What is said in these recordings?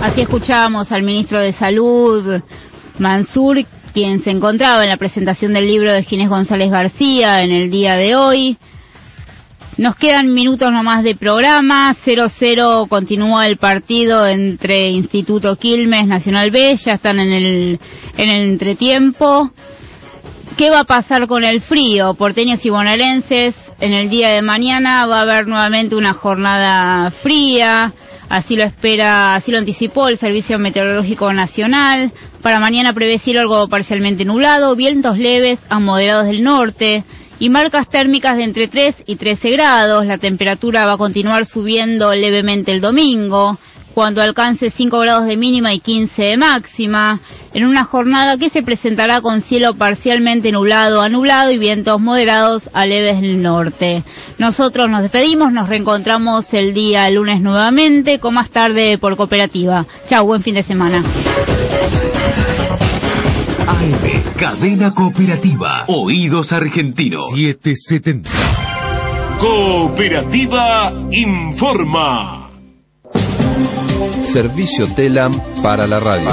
Así escuchábamos al ministro de Salud, Mansur, quien se encontraba en la presentación del libro de Ginés González García en el día de hoy. Nos quedan minutos nomás de programa. 0-0 continúa el partido entre Instituto Quilmes, Nacional B, ya están en el entretiempo. ¿Qué va a pasar con el frío? Porteños y bonaerenses, en el día de mañana va a haber nuevamente una jornada fría, así lo anticipó el Servicio Meteorológico Nacional. Para mañana prevé cielo algo parcialmente nublado, vientos leves a moderados del norte y marcas térmicas de entre 3 y 13 grados. La temperatura va a continuar subiendo levemente el domingo, cuando alcance 5 grados de mínima y 15 de máxima, en una jornada que se presentará con cielo parcialmente nublado a nublado y vientos moderados a leves del norte. Nosotros nos despedimos, nos reencontramos el día lunes nuevamente, con Más Tarde por Cooperativa. Chau, buen fin de semana. AM, Cadena Cooperativa, Oídos Argentinos. 770. Cooperativa informa. Servicio TELAM para la radio.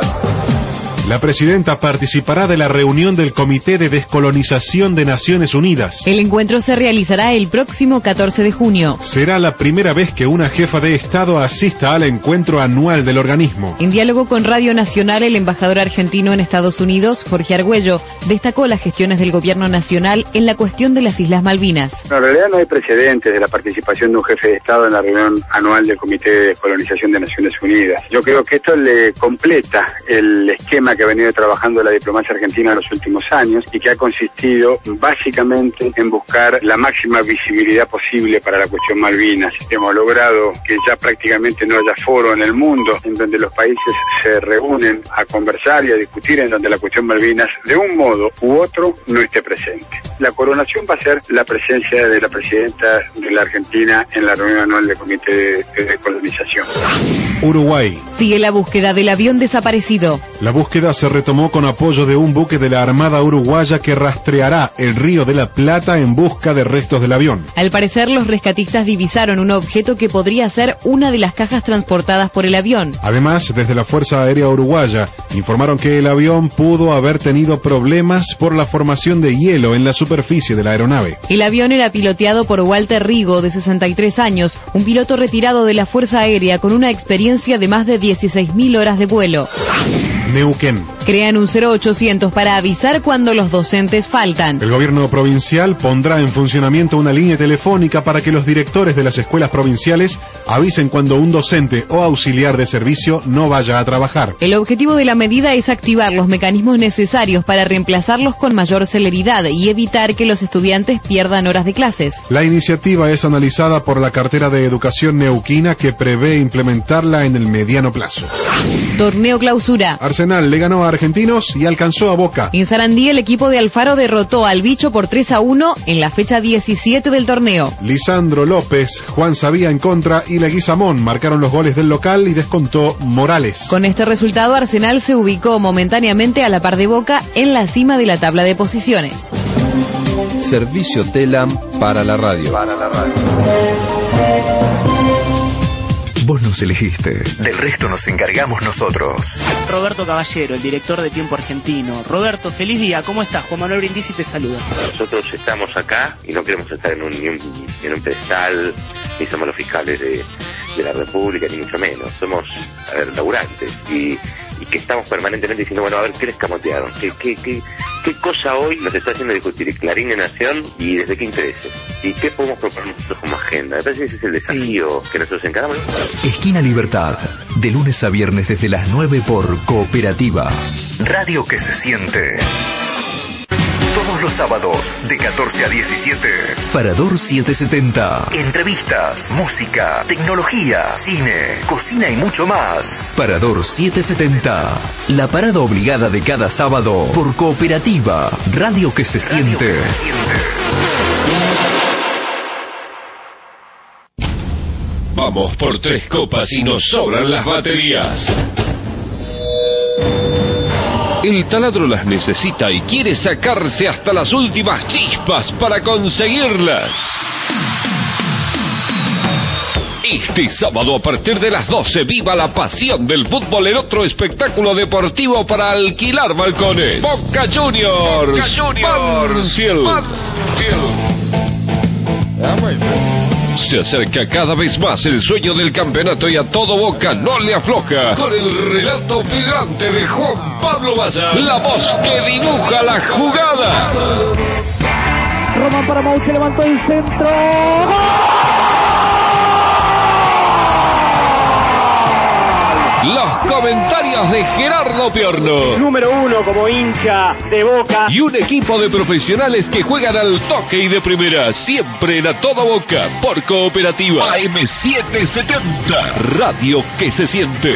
La presidenta participará de la reunión del Comité de Descolonización de Naciones Unidas. El encuentro se realizará el próximo 14 de junio. Será la primera vez que una jefa de Estado asista al encuentro anual del organismo. En diálogo con Radio Nacional, el embajador argentino en Estados Unidos, Jorge Argüello, destacó las gestiones del gobierno nacional en la cuestión de las Islas Malvinas. En realidad no hay precedentes de la participación de un jefe de Estado en la reunión anual del Comité de Descolonización de Naciones Unidas. Yo creo que esto le completa el esquema que ha venido trabajando la diplomacia argentina en los últimos años y que ha consistido básicamente en buscar la máxima visibilidad posible para la cuestión Malvinas. Hemos logrado que ya prácticamente no haya foro en el mundo en donde los países se reúnen a conversar y a discutir, en donde la cuestión Malvinas de un modo u otro no esté presente. La coronación va a ser la presencia de la presidenta de la Argentina en la reunión anual del Comité de Descolonización. Uruguay. Sigue la búsqueda del avión desaparecido. La búsqueda se retomó con apoyo de un buque de la Armada Uruguaya que rastreará el Río de la Plata en busca de restos del avión. Al parecer, los rescatistas divisaron un objeto que podría ser una de las cajas transportadas por el avión. Además, desde la Fuerza Aérea Uruguaya, informaron que el avión pudo haber tenido problemas por la formación de hielo en la superficie de la aeronave. El avión era piloteado por Walter Rigo, de 63 años, un piloto retirado de la Fuerza Aérea con una experiencia de más de 16.000 horas de vuelo. Neuquén. Crean un 0800 para avisar cuando los docentes faltan. El gobierno provincial pondrá en funcionamiento una línea telefónica para que los directores de las escuelas provinciales avisen cuando un docente o auxiliar de servicio no vaya a trabajar. El objetivo de la medida es activar los mecanismos necesarios para reemplazarlos con mayor celeridad y evitar que los estudiantes pierdan horas de clases. La iniciativa es analizada por la cartera de Educación Neuquina, que prevé implementarla en el mediano plazo. Torneo Clausura. Arsenal le ganó a Argentinos y alcanzó a Boca. En Sarandí, el equipo de Alfaro derrotó al Bicho por 3-1 en la fecha 17 del torneo. Lisandro López, Juan Sabía en contra y Leguizamón marcaron los goles del local y descontó Morales. Con este resultado, Arsenal se ubicó momentáneamente a la par de Boca en la cima de la tabla de posiciones. Servicio TELAM para la radio. Vos nos elegiste, del resto nos encargamos nosotros. Roberto Caballero, el director de Tiempo Argentino. Roberto, feliz día, ¿cómo estás? Juan Manuel Brindisi te saluda. Nosotros estamos acá y no queremos estar en un pedestal, ni somos los fiscales de la República, ni mucho menos. Somos laburantes y que estamos permanentemente diciendo, bueno, a ver, ¿qué les camotearon? ¿Qué cosa hoy nos está haciendo discutir Clarín en Nación y desde qué intereses? ¿Y qué podemos proponer nosotros como agenda? Me parece que ese es el desafío que nosotros encaramos. Esquina Libertad, de lunes a viernes desde las 9 por Cooperativa. Radio que se siente. Todos los sábados, de 14 a 17. Parador 770. Entrevistas, música, tecnología, cine, cocina y mucho más. Parador 770. La parada obligada de cada sábado por Cooperativa. Radio que se siente. Vamos por 3 copas y nos sobran las baterías. El taladro las necesita y quiere sacarse hasta las últimas chispas para conseguirlas. Este sábado a partir de las 12, viva la pasión del fútbol en otro espectáculo deportivo para alquilar balcones. Boca Juniors. Banfield. Se acerca cada vez más el sueño del campeonato y a todo Boca no le afloja. Con el relato vibrante de Juan Pablo Valla, la voz que dibuja la jugada. Román para Mau, que levantó el centro. Los comentarios de Gerardo Piorno. Número 1 como hincha de Boca. Y un equipo de profesionales que juegan al toque y de primera. Siempre en A Todo Boca por Cooperativa. AM770. Radio que se siente.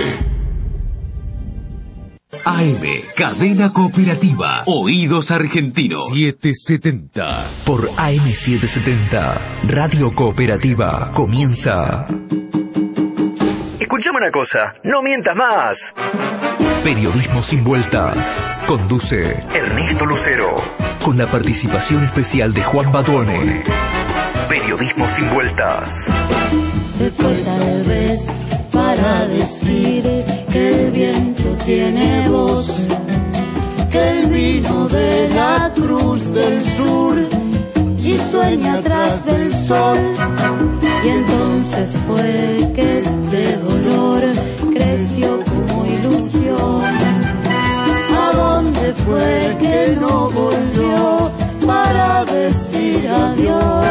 AM, Cadena Cooperativa. Oídos Argentinos. 770. Por AM770. Radio Cooperativa. Comienza. Escuchame una cosa, no mientas más. Periodismo sin vueltas. Conduce Ernesto Lucero. Con la participación especial de Juan Batuone. Periodismo sin vueltas. Se fue tal vez para decir que el viento tiene voz, que él vino de la Cruz del Sur y sueña atrás del sol. Y entonces fue que este dolor creció como ilusión. ¿A dónde fue que no volvió para decir adiós?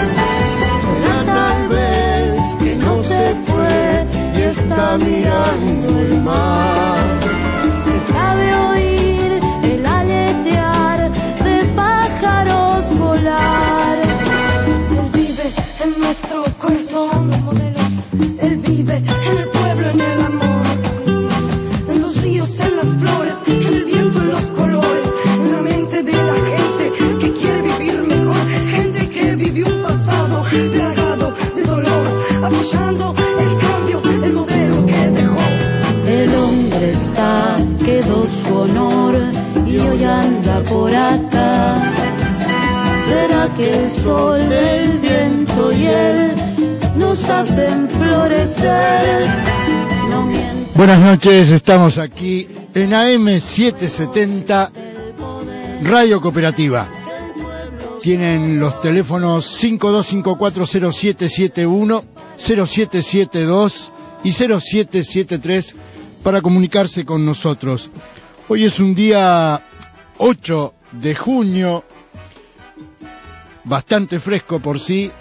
Será tal vez que no se fue y está mirando el mar. Se sabe oír el aletear de pájaros volar. Él vive en nuestro corazón, él vive en el pueblo, en el amor, en los ríos, en las flores, en el viento, en los colores, en la mente de la gente que quiere vivir mejor, gente que vivió un pasado plagado de dolor, apoyando el cambio, el modelo que dejó. El hombre está, quedó su honor y hoy anda por acá. ¿Será que el sol, el viento y él nos hacen florecer? No mientas. Buenas noches, estamos aquí en AM770 Radio Cooperativa. Tienen los teléfonos 52540771, 0772 y 0773 para comunicarse con nosotros. Hoy es un día 8 de junio, bastante fresco por sí,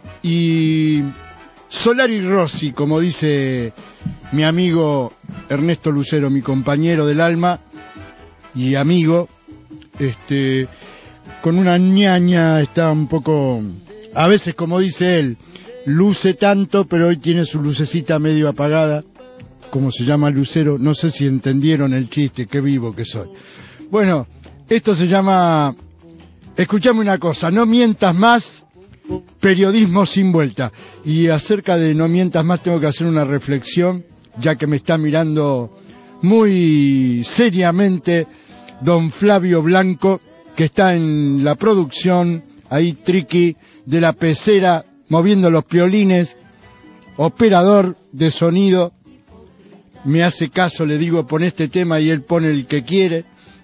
y Solari Rossi, como dice mi amigo Ernesto Lucero, mi compañero del alma y amigo, con una ñaña, está un poco, a veces como dice él, luce tanto, pero hoy tiene su lucecita medio apagada, como se llama Lucero. No sé si entendieron el chiste, qué vivo que soy. Bueno, esto se llama, escuchame una cosa, no mientas más, periodismo sin vuelta. Y acerca de no mientas más tengo que hacer una reflexión, ya que me está mirando muy seriamente don Flavio Blanco, que está en la producción, ahí triqui, de la pecera, moviendo los piolines, operador de sonido. Me hace caso, le digo, pon este tema y él pone el que quiere.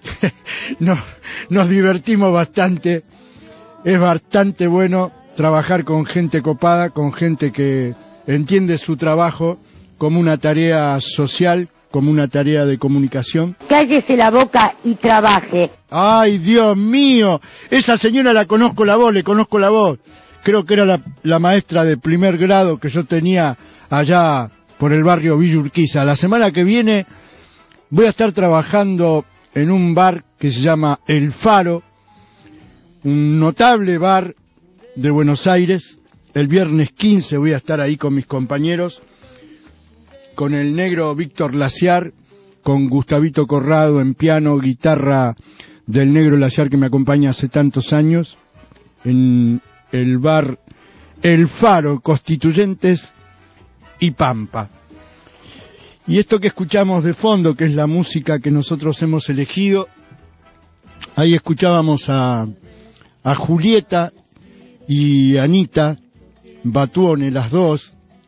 Nos divertimos bastante. Es bastante bueno trabajar con gente copada, con gente que entiende su trabajo como una tarea social, como una tarea de comunicación. Cállese la boca y trabaje. ¡Ay, Dios mío! Esa señora la conozco la voz, le conozco la voz. Creo que era la maestra de primer grado que yo tenía allá por el barrio Villa Urquiza. La semana que viene voy a estar trabajando en un bar que se llama El Faro, un notable bar de Buenos Aires. El viernes 15 voy a estar ahí con mis compañeros, con el negro Víctor Laciar, con Gustavito Corrado en piano, guitarra del negro Laciar que me acompaña hace tantos años, en el bar El Faro, Constituyentes y Pampa. Y esto que escuchamos de fondo, que es la música que nosotros hemos elegido, ahí escuchábamos a Julieta y Anita Batuone, las dos,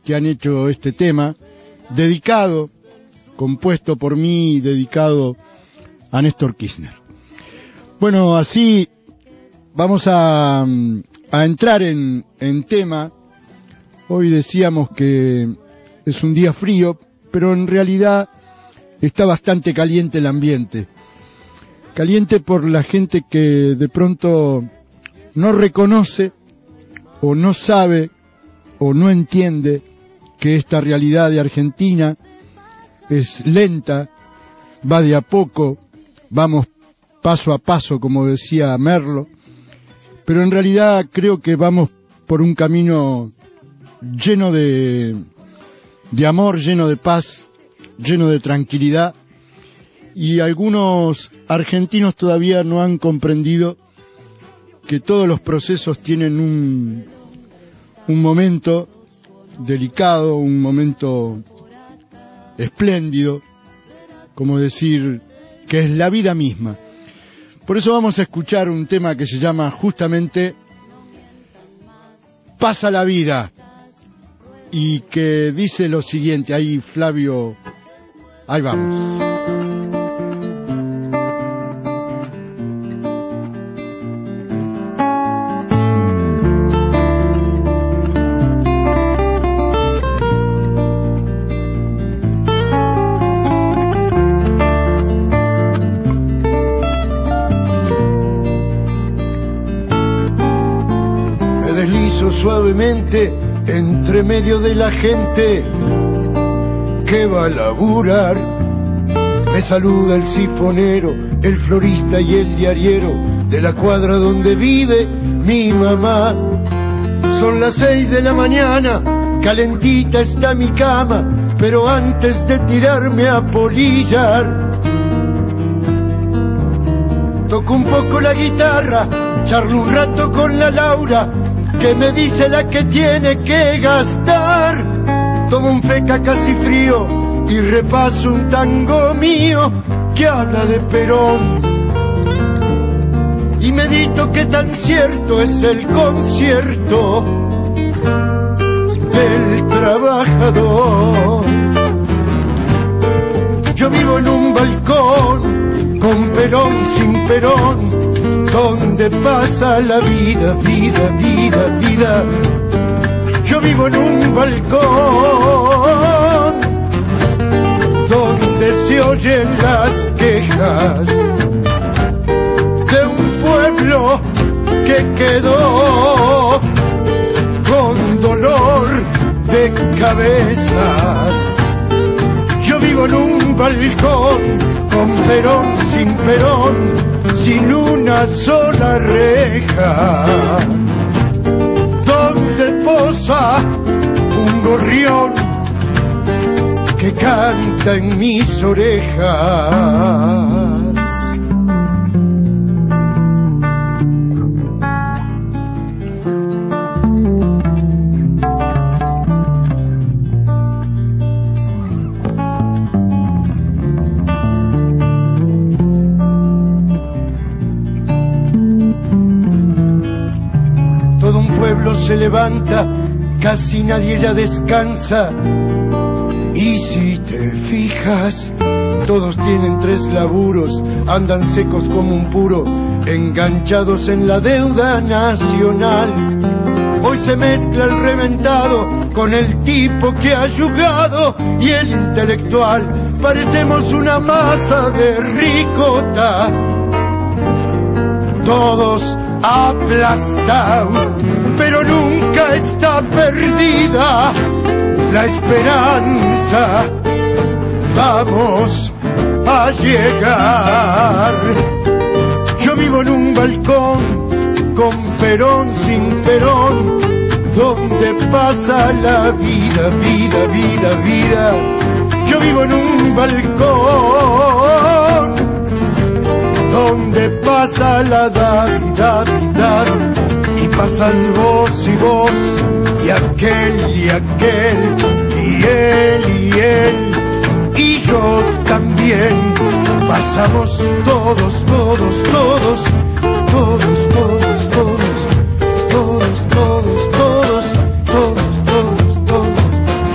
que han hecho este tema, dedicado, compuesto por mí, dedicado a Néstor Kirchner. Bueno, así vamos a entrar en tema. Hoy decíamos que es un día frío, pero en realidad está bastante caliente el ambiente. Caliente por la gente que de pronto no reconoce o no sabe o no entiende que esta realidad de Argentina es lenta, va de a poco, vamos paso a paso, como decía Merlo, pero en realidad creo que vamos por un camino lleno de amor, lleno de paz, lleno de tranquilidad, y algunos argentinos todavía no han comprendido que todos los procesos tienen un momento delicado, un momento espléndido, como decir que es la vida misma. Por eso vamos a escuchar un tema que se llama justamente Pasa la vida, y que dice lo siguiente. Ahí Flavio, ahí vamos. Suavemente entre medio de la gente que va a laburar. Me saluda el sifonero, el florista y el diariero de la cuadra donde vive mi mamá. Son las 6 de la mañana, calentita está mi cama, pero antes de tirarme a polillar, toco un poco la guitarra, charlo un rato con la Laura, que me dice la que tiene que gastar. Tomo un feca casi frío y repaso un tango mío que habla de Perón. Y medito que tan cierto es el concierto del trabajador. Yo vivo en un balcón con Perón sin Perón, donde pasa la vida, vida, vida, vida. Yo vivo en un balcón donde se oyen las quejas de un pueblo que quedó con dolor de cabezas. Yo vivo en un balcón con Perón sin Perón, sin una sola reja, donde posa un gorrión que canta en mis orejas. Se levanta, casi nadie ya descansa, y si te fijas, todos tienen 3 laburos, andan secos como un puro, enganchados en la deuda nacional. Hoy se mezcla el reventado con el tipo que ha yugado y el intelectual, parecemos una masa de ricota, todos aplastados, pero nunca está perdida la esperanza. Vamos a llegar. Yo vivo en un balcón con Perón sin Perón, donde pasa la vida, vida, vida, vida. Yo vivo en un balcón donde pasa la Navidad, y pasas vos y vos, y aquel y aquel, y él, y yo también. Pasamos todos, todos, todos, todos, todos, todos, todos, todos, todos, todos, todos, todos,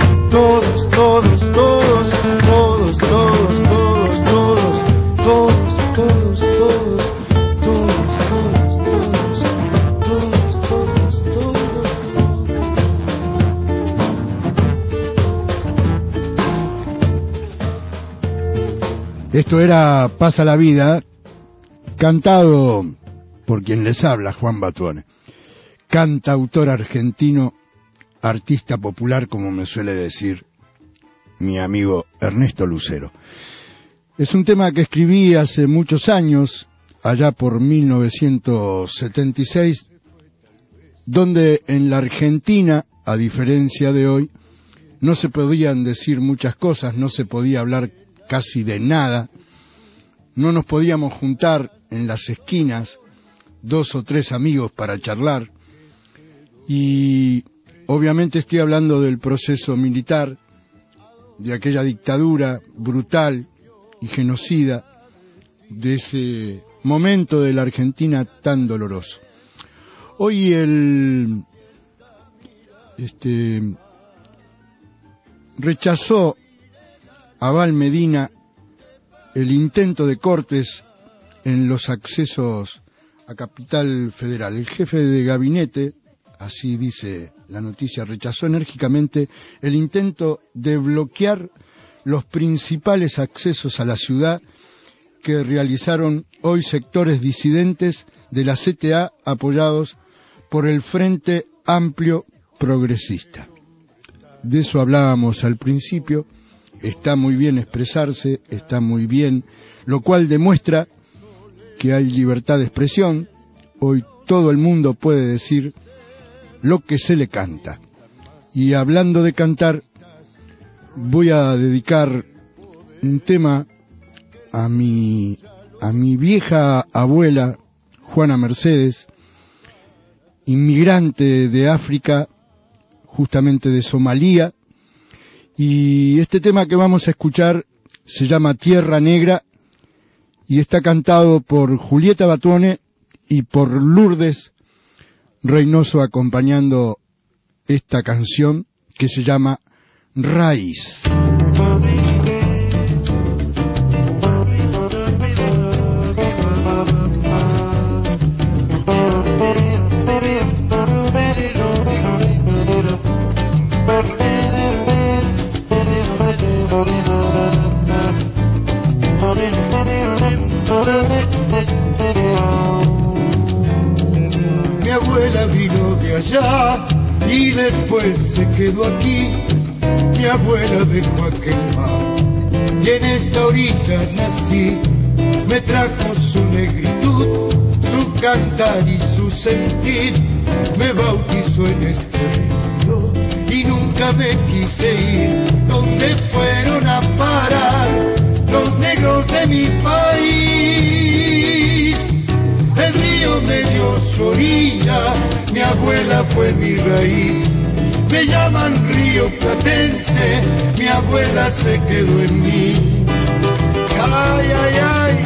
Esto era Pasa la Vida, cantado por quien les habla, Juan Batuone. Cantautor argentino, artista popular, como me suele decir mi amigo Ernesto Lucero. Es un tema que escribí hace muchos años, allá por 1976, donde en la Argentina, a diferencia de hoy, no se podían decir muchas cosas, no se podía hablar casi de nada, no nos podíamos juntar en las esquinas 2 o 3 amigos para charlar, y obviamente estoy hablando del proceso militar, de aquella dictadura brutal y genocida, de ese momento de la Argentina tan doloroso. Hoy rechazó Abal Medina el intento de Cortes en los accesos a Capital Federal. El jefe de gabinete, así dice la noticia, rechazó enérgicamente el intento de bloquear los principales accesos a la ciudad que realizaron hoy sectores disidentes de la CTA apoyados por el Frente Amplio Progresista. De eso hablábamos al principio. Está muy bien expresarse, está muy bien, lo cual demuestra que hay libertad de expresión. Hoy todo el mundo puede decir lo que se le canta. Y hablando de cantar, voy a dedicar un tema a mi vieja abuela, Juana Mercedes, inmigrante de África, justamente de Somalia, y este tema que vamos a escuchar se llama Tierra Negra y está cantado por Julieta Batuone y por Lourdes Reynoso acompañando esta canción que se llama Raíz. Mi abuela vino de allá y después se quedó aquí. Mi abuela dejó aquel mar y en esta orilla nací. Me trajo su negritud, su cantar y su sentir. Me bautizó en este río y nunca me quise ir. ¿Dónde fueron a parar los negros de mi país? El río me dio su orilla, mi abuela fue mi raíz. Me llaman río platense, mi abuela se quedó en mí. Ay, ay, ay.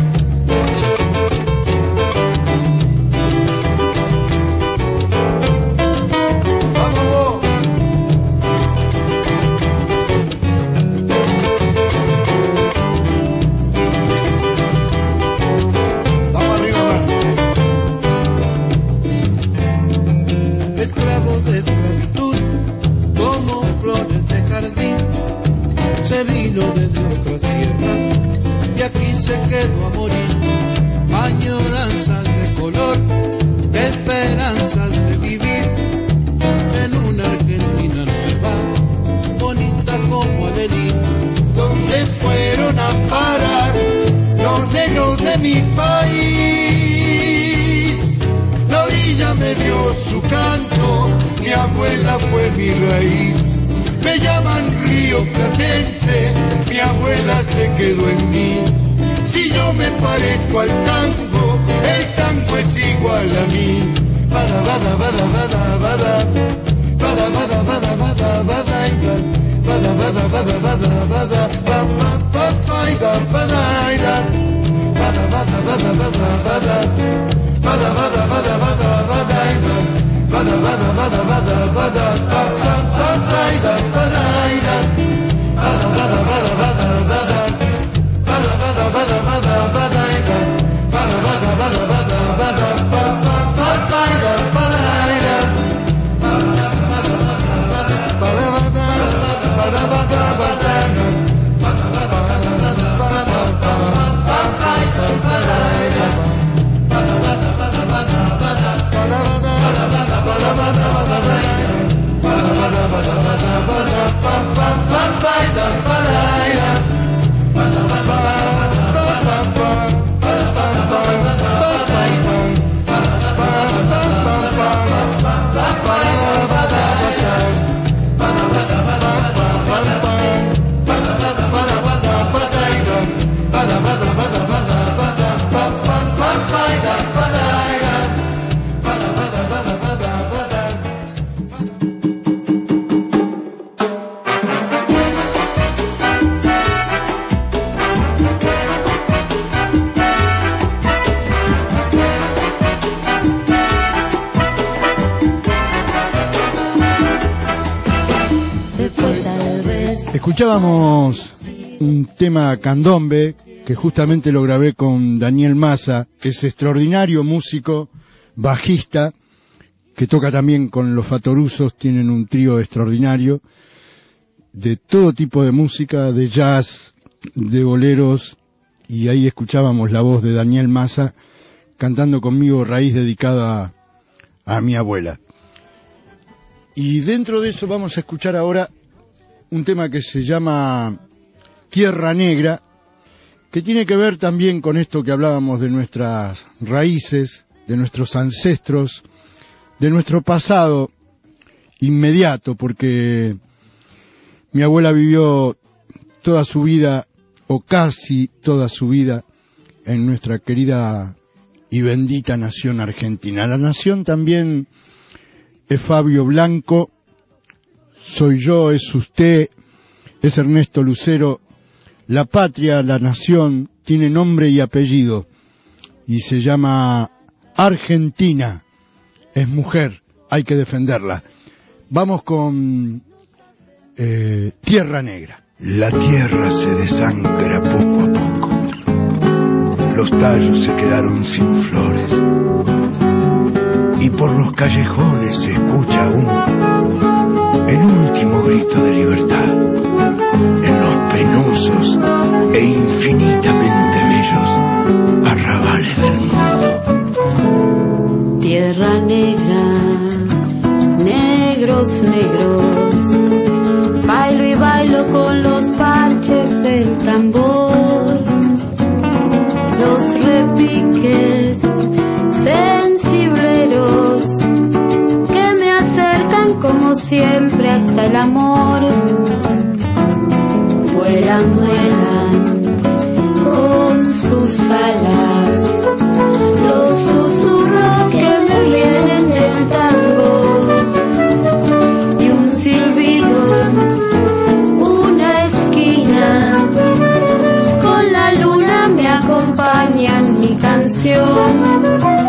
Se vino desde otras tierras y aquí se quedó a morir. Añoranzas de color, esperanzas de vivir en una Argentina nueva, bonita como Adelín. ¿Dónde fueron a parar los negros de mi país? La orilla me dio su canto, mi abuela fue mi raíz. Me llaman río platense, mi abuela se quedó en mí. Si yo me parezco al tango, el tango es igual a mí. Bada, bada, bada, bada, bada. Bada, bada, bada, bada, bada, bada, bada, bada, bada, bada, bada, Escuchábamos un tema candombe que justamente lo grabé con Daniel Massa, que es extraordinario músico, bajista, que toca también con los Fatorusos, tienen un trío extraordinario de todo tipo de música, de jazz, de boleros, y ahí escuchábamos la voz de Daniel Massa cantando conmigo Raíz, dedicada a mi abuela. Y dentro de eso vamos a escuchar ahora un tema que se llama Tierra Negra, que tiene que ver también con esto que hablábamos de nuestras raíces, de nuestros ancestros, de nuestro pasado inmediato, porque mi abuela vivió toda su vida, o casi toda su vida, en nuestra querida y bendita nación argentina. La nación también es Fabio Blanco, soy yo, es usted, es Ernesto Lucero. La patria, la nación, tiene nombre y apellido, y se llama Argentina. Es mujer, hay que defenderla. Vamos con Tierra Negra. La tierra se desangra poco a poco. Los tallos se quedaron sin flores. Y por los callejones se escucha aún el último grito de libertad. En los penosos e infinitamente bellos arrabales del mundo. Tierra negra, negros, negros, bailo y bailo con los parches del tambor, los repiques sensibleros que me acercan como siempre hasta el amor. Vuelan, vuelan con sus alas los susurros que me vienen del tango, y un silbido, una esquina, con la luna me acompaña en mi canción.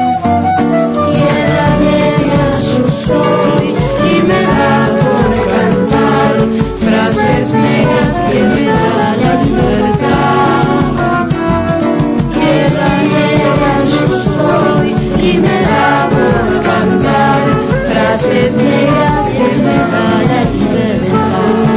Tierra negra yo soy y me da por cantar frases negras que me da la libertad. Tierra negra yo soy y me da por cantar frases negras que me da la libertad.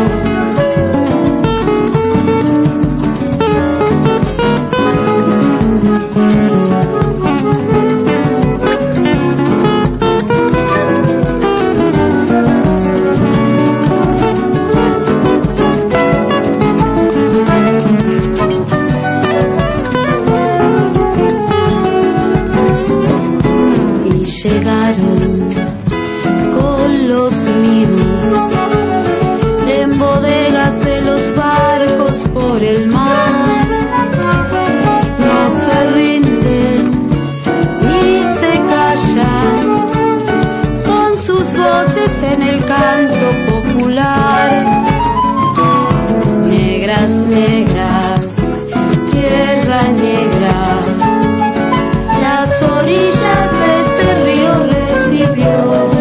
Llegaron con los míos en bodegas de los barcos por el mar. No se rinden ni se callan con sus voces en el canto popular. Negras, negras, tierra negra, las orillas de este río recibió,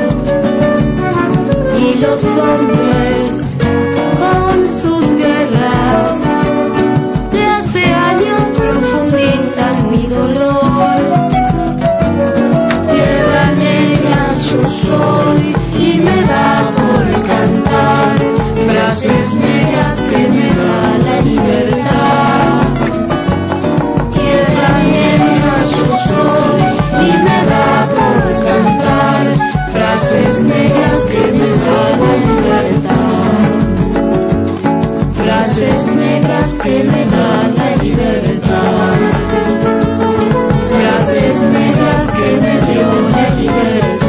y los hombres con sus guerras de hace años profundizan mi dolor. Tierra negra yo soy y me da por cantar frases negras que me da la libertad. Tierra negra yo soy y me da por cantar frases negras que me da la libertad. Frases negras que me da la libertad. Frases negras que me dio la libertad.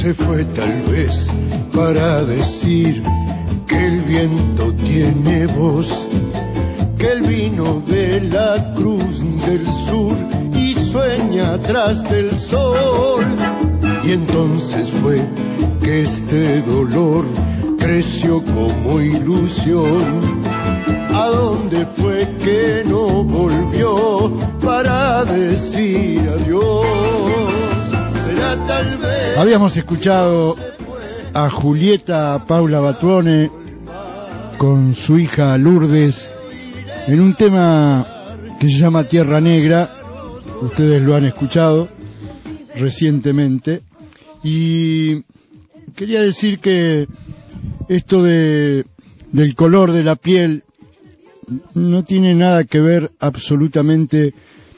se fue tal vez para decir que el viento tiene voz, que él vino de la cruz del sur y sueña atrás del sol. Y entonces fue que este dolor creció como ilusión. ¿A dónde fue que no volvió para decir adiós? Será tal vez... Habíamos escuchado a Julieta Paula Batuone con su hija Lourdes en un tema que se llama Tierra Negra. Ustedes lo han escuchado recientemente. Y quería decir que esto del color de la piel no tiene nada que ver absolutamente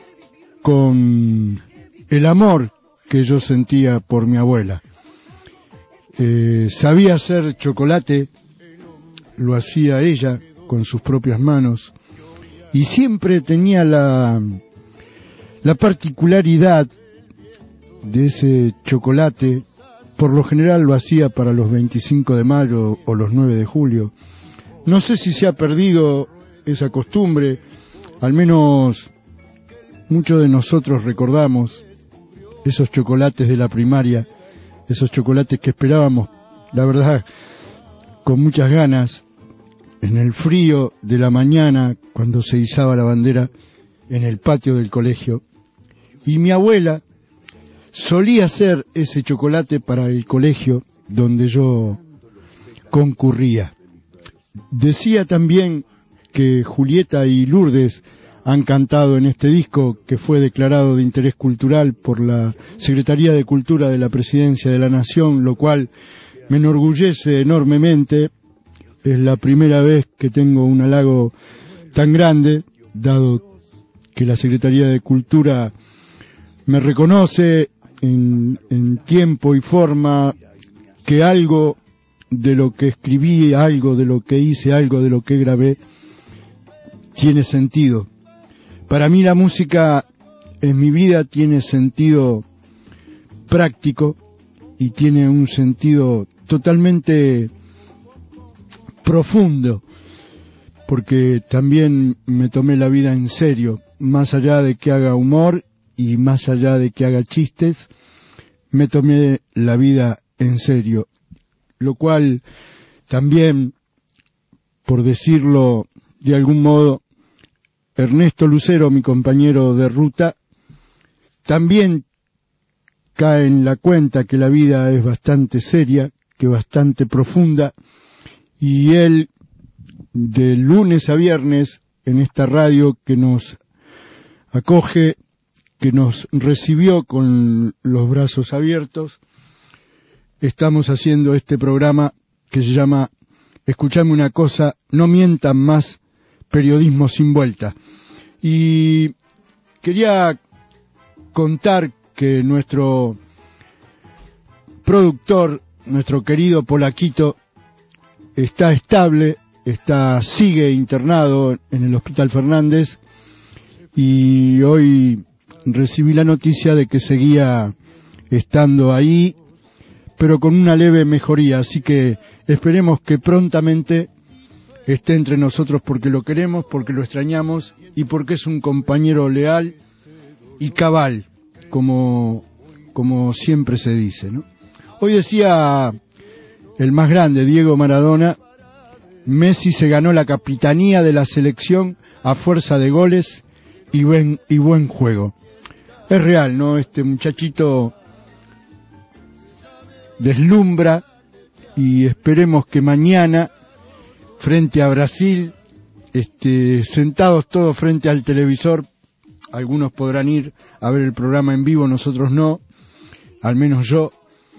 con el amor que yo sentía por mi abuela. Sabía hacer chocolate, lo hacía ella con sus propias manos, y siempre tenía la particularidad de ese chocolate. Por lo general lo hacía para los 25 de mayo o los 9 de julio. No sé si se ha perdido esa costumbre, al menos muchos de nosotros recordamos esos chocolates de la primaria, esos chocolates que esperábamos, la verdad, con muchas ganas, en el frío de la mañana, cuando se izaba la bandera en el patio del colegio. Y mi abuela solía hacer ese chocolate para el colegio donde yo concurría. Decía también que Julieta y Lourdes han cantado en este disco, que fue declarado de interés cultural por la Secretaría de Cultura de la Presidencia de la Nación, lo cual me enorgullece enormemente. Es la primera vez que tengo un halago tan grande, dado que la Secretaría de Cultura me reconoce en tiempo y forma, que algo de lo que escribí, algo de lo que hice, algo de lo que grabé, tiene sentido. Para mí la música en mi vida tiene sentido práctico y tiene un sentido totalmente profundo, porque también me tomé la vida en serio, más allá de que haga humor y más allá de que haga chistes, me tomé la vida en serio, lo cual también, por decirlo de algún modo, Ernesto Lucero, mi compañero de ruta, también cae en la cuenta que la vida es bastante seria, que bastante profunda, y él, de lunes a viernes, en esta radio que nos acoge, que nos recibió con los brazos abiertos, estamos haciendo este programa que se llama Escuchame una cosa, no mientan más, periodismo sin vuelta. Y quería contar que nuestro productor, nuestro querido Polaquito, está estable, sigue internado en el Hospital Fernández, y hoy recibí la noticia de que seguía estando ahí, pero con una leve mejoría, así que esperemos que prontamente esté entre nosotros, porque lo queremos, porque lo extrañamos y porque es un compañero leal y cabal, como siempre se dice, ¿no? Hoy decía el más grande, Diego Maradona, Messi se ganó la capitanía de la selección a fuerza de goles y buen juego. Es real, ¿no? Este muchachito deslumbra, y esperemos que mañana, frente a Brasil, sentados todos frente al televisor, algunos podrán ir a ver el programa en vivo, nosotros no, al menos yo,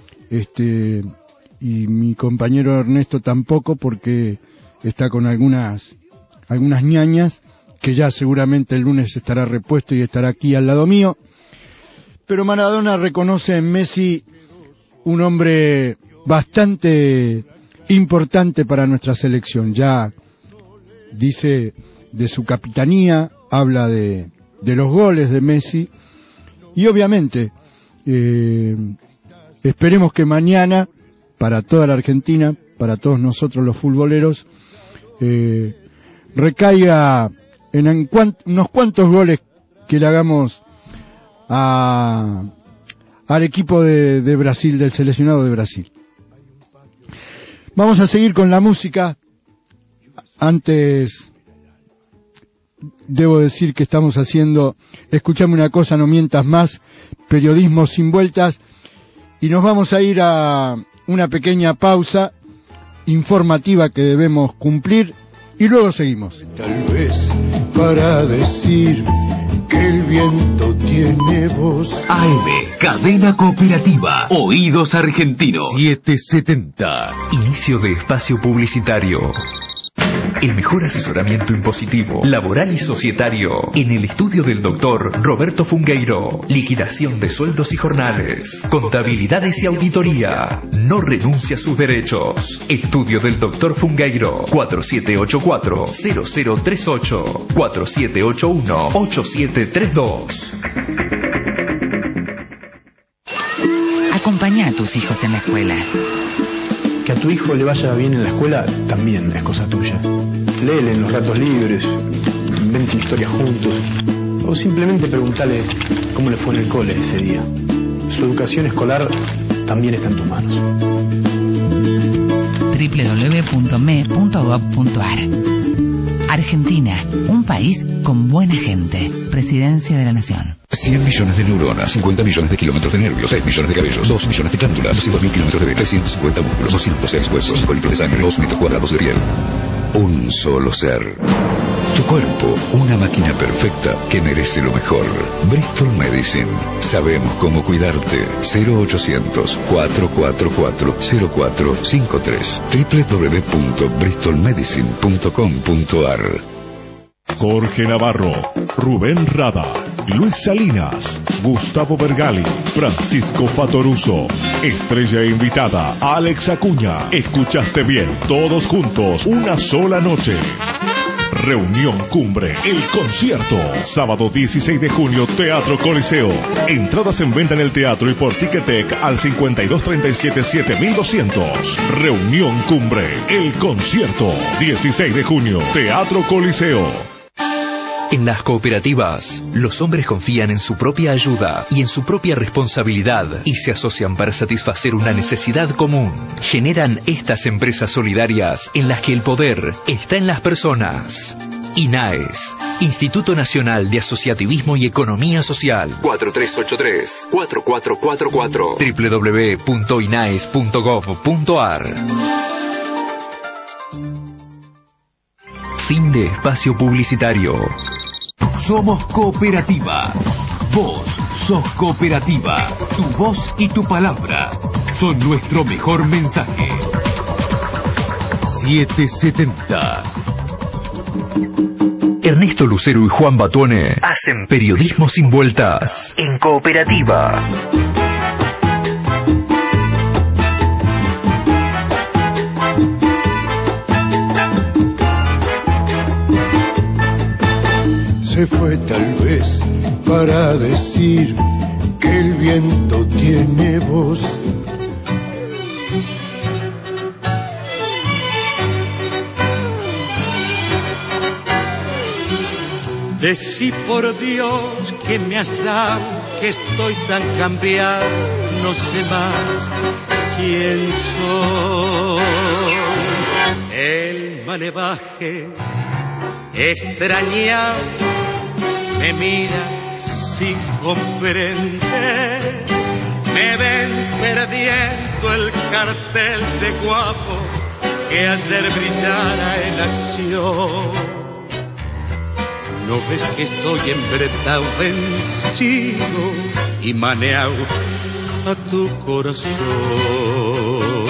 y mi compañero Ernesto tampoco, porque está con algunas ñañas, que ya seguramente el lunes estará repuesto y estará aquí al lado mío. Pero Maradona reconoce en Messi un hombre bastante importante para nuestra selección. Ya dice de su capitanía, habla de los goles de Messi, y obviamente esperemos que mañana, para toda la Argentina, para todos nosotros los futboleros, recaiga en unos cuantos goles que le hagamos al equipo de Brasil, del seleccionado de Brasil. Vamos a seguir con la música. Antes debo decir que estamos haciendo Escuchame una cosa, no mientas más, periodismo sin vueltas, y nos vamos a ir a una pequeña pausa informativa que debemos cumplir y luego seguimos. Tal vez para decir que el viento tiene voz. AM, cadena cooperativa, Oídos Argentinos. 770. Inicio de espacio publicitario. El mejor asesoramiento impositivo, laboral y societario en el estudio del doctor Roberto Fungueiro. Liquidación de sueldos y jornales, contabilidades y auditoría. No renuncia a sus derechos. Estudio del doctor Fungueiro. 4784-0038 4781-8732. Acompañá a tus hijos en la escuela. Que a tu hijo le vaya bien en la escuela también es cosa tuya. Léele en los ratos libres, inventen historias juntos, o simplemente preguntale cómo le fue en el cole ese día. Su educación escolar también está en tus manos. www.me.gov.ar. Argentina, un país con buena gente. Presidencia de la Nación. 100 millones de neuronas, 50 millones de kilómetros de nervios, 6 millones de cabellos, 2 millones de glándulas, 200.000 kilómetros de venas, 350 músculos, 206 huesos, 5 litros de sangre, 2 metros cuadrados de piel. Un solo ser. Tu cuerpo, una máquina perfecta que merece lo mejor. Bristol Medicine. Sabemos cómo cuidarte. 0800-444-0453. www.bristolmedicine.com.ar. Jorge Navarro, Rubén Rada, Luis Salinas, Gustavo Bergali, Francisco Fatoruso, estrella invitada, Alex Acuña. Escuchaste bien, todos juntos, una sola noche. Reunión Cumbre, el concierto. Sábado 16 de junio, Teatro Coliseo. Entradas en venta en el teatro y por Ticketek al 5237-7200. Reunión Cumbre, el concierto. 16 de junio, Teatro Coliseo. En las cooperativas, los hombres confían en su propia ayuda y en su propia responsabilidad y se asocian para satisfacer una necesidad común. Generan estas empresas solidarias en las que el poder está en las personas. INAES, Instituto Nacional de Asociativismo y Economía Social. 4383-4444. www.inaes.gov.ar. Fin de espacio publicitario. Somos cooperativa. Vos sos cooperativa. Tu voz y tu palabra son nuestro mejor mensaje. 770. Ernesto Lucero y Juan Batuone hacen periodismo sin vueltas en cooperativa. Se fue tal vez para decir que el viento tiene voz. Decí por Dios que me has dado, que estoy tan cambiado, no sé más quién soy. El malevaje extrañado me mira sin comprender, me ven perdiendo el cartel de guapo que ayer brillara en acción. ¿No ves que estoy embretado, vencido y maneado a tu corazón?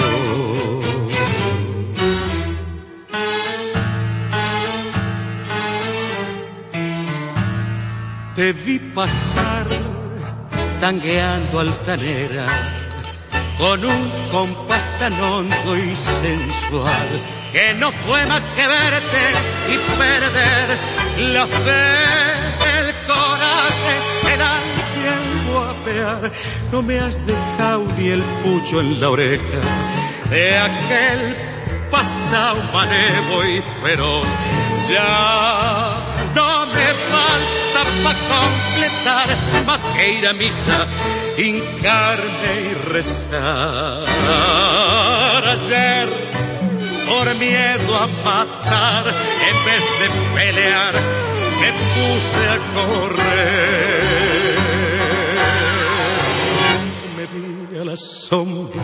Te vi pasar tangueando altanera con un compás tan hondo y sensual que no fue más que verte y perder la fe, el coraje, el ansia, el guapo guapear, no me has dejado ni el pucho en la oreja de aquel pasado manevo y feroz. Ya no me falta para completar más que ir a misa, hincarme y rezar. Ayer, por miedo a matar, en vez de pelear, me puse a correr. Me vine a la sombra,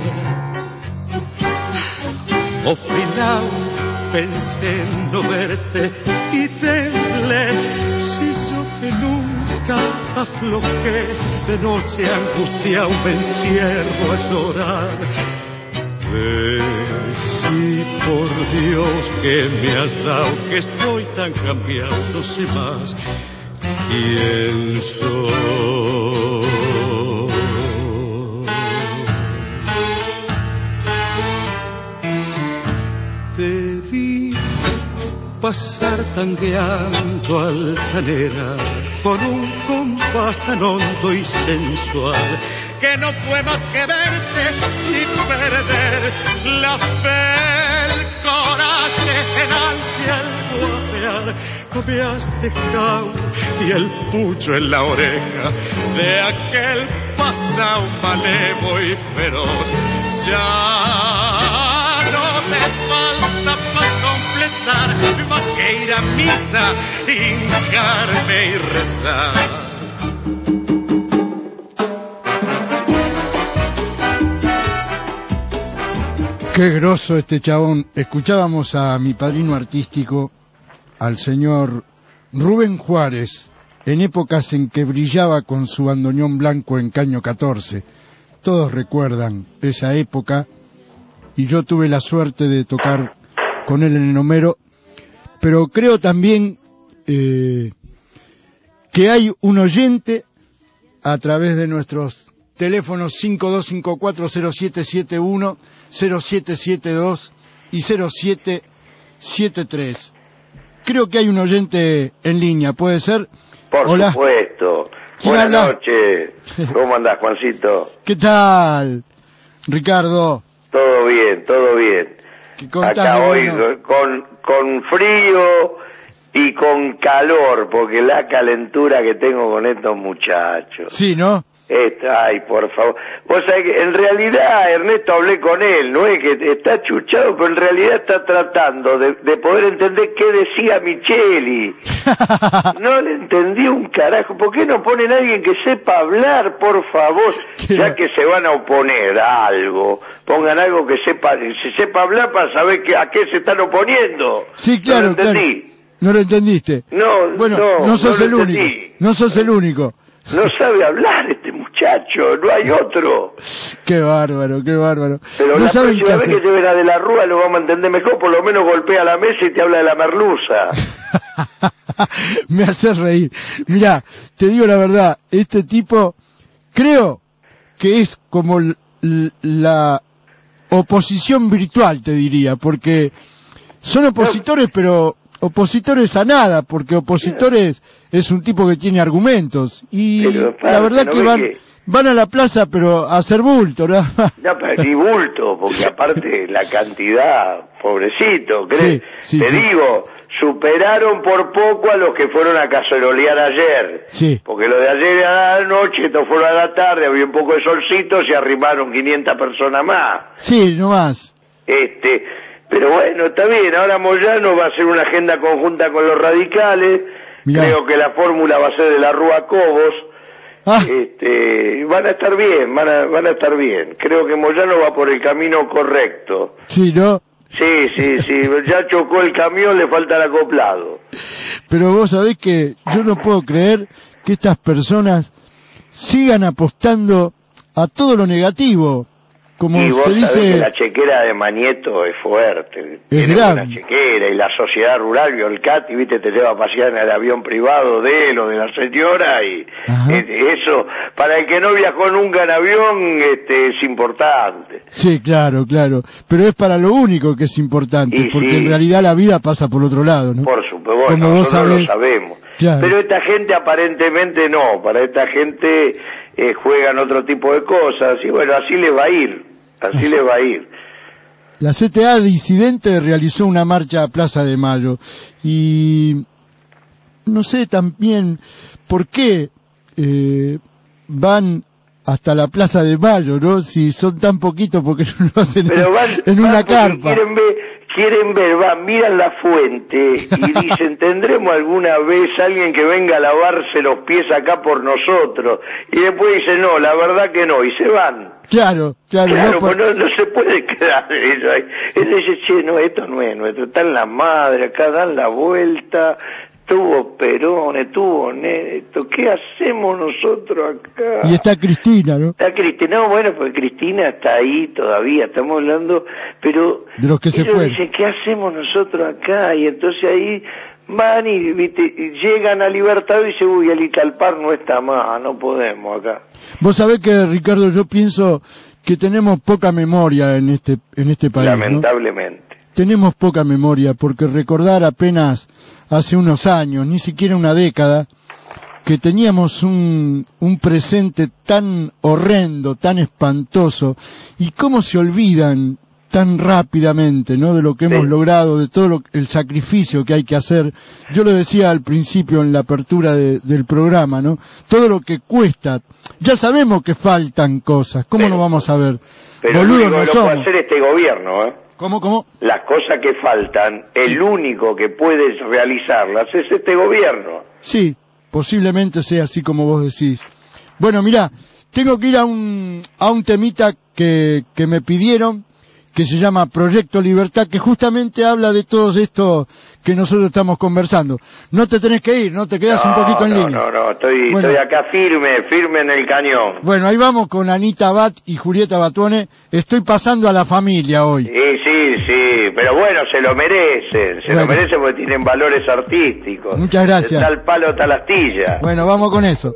ofilao, pensé en no verte y temblé. Si yo que nunca aflojé, de noche angustiado me encierro a llorar. Sí, por Dios que me has dado, que estoy tan cambiado, no sé más quién soy. Te vi pasar tangueando altanera con un compás tan hondo y sensual que no fue más que verte y perder la fe, el coraje, en ansia el guapear. No me has dejado ni el pucho en la oreja de aquel pasado malevo y feroz. Ya no me falta para completar más que ir a misa, hincarme y rezar. Qué groso este chabón. Escuchábamos a mi padrino artístico, al señor Rubén Juárez, en épocas en que brillaba con su bandoneón blanco en Caño 14. Todos recuerdan esa época, y yo tuve la suerte de tocar con él en el Homero, pero creo también que hay un oyente a través de nuestros teléfonos 52540771, 0772 y 0773. Creo que hay un oyente en línea, ¿puede ser? Por Hola. supuesto. Buenas noches. ¿Cómo andás, Juancito? ¿Qué tal, Ricardo? Todo bien, todo bien. Acá hoy con frío y con calor, porque la calentura que tengo con estos muchachos. Sí, ¿no? Ay, por favor. Vos sabés que en realidad, Ernesto, hablé con él, no es que está chuchado, pero en realidad está tratando de poder entender qué decía Micheli. No le entendí un carajo. ¿Por qué no ponen a alguien que sepa hablar, por favor? Ya que se van a oponer a algo, pongan algo que sepa hablar para saber a qué se están oponiendo. Sí, claro, no lo entendí. Claro. ¿No lo entendiste? No, bueno, no sos el único. No sos el único. No sabe hablar este muchacho, no hay otro. Qué bárbaro, qué bárbaro. Pero no la próxima vez que lleven a De la Rúa lo vamos a entender mejor, por lo menos golpea la mesa y te habla de la merluza. Me hace reír. Mirá, te digo la verdad, este tipo creo que es como la oposición virtual, te diría, porque son opositores, pero opositores a nada, porque opositores es un tipo que tiene argumentos, y la verdad que van a la plaza, pero a hacer bulto, ¿no? No, pero ni bulto, porque aparte la cantidad, pobrecito, ¿crees? Sí, te digo, superaron por poco a los que fueron a cacerolear ayer. Sí. Porque lo de ayer a la noche, estos fueron a la tarde, había un poco de solcito, se arrimaron 500 personas más. Sí, no más. Pero bueno, está bien, ahora Moyano va a hacer una agenda conjunta con los radicales. Mirá. Creo que la fórmula va a ser de la Rúa Cobos. Van a estar bien, van a estar bien. Creo que Moyano va por el camino correcto. Sí, ¿no? Sí, ya chocó el camión, le falta el acoplado. Pero vos sabés que yo no puedo creer que estas personas sigan apostando a todo lo negativo. Como y vos se dice, sabés que la chequera de Manieto es fuerte, tiene grave. Una chequera, y la sociedad rural, Violcati, viste, te lleva a pasear en el avión privado de él o de la señora, y eso, para el que no viajó nunca en avión, es importante. Sí, claro, pero es para lo único que es importante, porque en realidad la vida pasa por otro lado, ¿no? Por supuesto, bueno, nosotros lo sabemos. Claro. Pero esta gente aparentemente no, para esta gente juegan otro tipo de cosas, y bueno, así le va a ir, así le va a ir. La CTA Disidente realizó una marcha a Plaza de Mayo, y no sé también por qué van hasta la Plaza de Mayo, ¿no? Si son tan poquitos, porque no lo hacen en una carpa. Quieren ver, miran la fuente y dicen, ¿tendremos alguna vez alguien que venga a lavarse los pies acá por nosotros? Y después dicen, no, la verdad que no, y se van. Claro, no se puede quedar eso ahí. Él dice, che, no, esto no es nuestro, está en la madre, acá dan la vuelta, tuvo Perón, tuvo Neto, ¿qué hacemos nosotros acá? Y está Cristina, ¿no? Está Cristina, no, bueno, pues Cristina está ahí todavía, estamos hablando, pero de los que se fueron. Dicen, ¿qué hacemos nosotros acá? Y entonces ahí van y llegan a Libertad y dicen, uy, el Italpar no está más, no podemos acá. Vos sabés que, Ricardo, yo pienso que tenemos poca memoria en este país, lamentablemente. ¿no? Tenemos poca memoria, porque recordar apenas hace unos años, ni siquiera una década, que teníamos un presente tan horrendo, tan espantoso, y cómo se olvidan tan rápidamente, ¿no?, de lo que hemos logrado, de todo el sacrificio que hay que hacer. Yo lo decía al principio en la apertura del programa, ¿no? Todo lo que cuesta. Ya sabemos que faltan cosas, ¿cómo no vamos a ver? Pero boludos no lo somos. puede hacer este gobierno, ¿eh? ¿Cómo? Las cosas que faltan, el único que puede realizarlas es este gobierno. Sí, posiblemente sea así como vos decís. Bueno, mirá, tengo que ir a un temita que me pidieron, que se llama Proyecto Libertad, que justamente habla de todo esto que nosotros estamos conversando. No te tenés que ir, no te quedás un poquito en línea. No, estoy acá firme en el cañón. Bueno, ahí vamos con Anita Abad y Julieta Batuone. Estoy pasando a la familia hoy. Sí, pero bueno, se lo merecen, lo merecen porque tienen valores artísticos. Muchas gracias. Tal palo, tal astilla. Bueno, vamos con eso.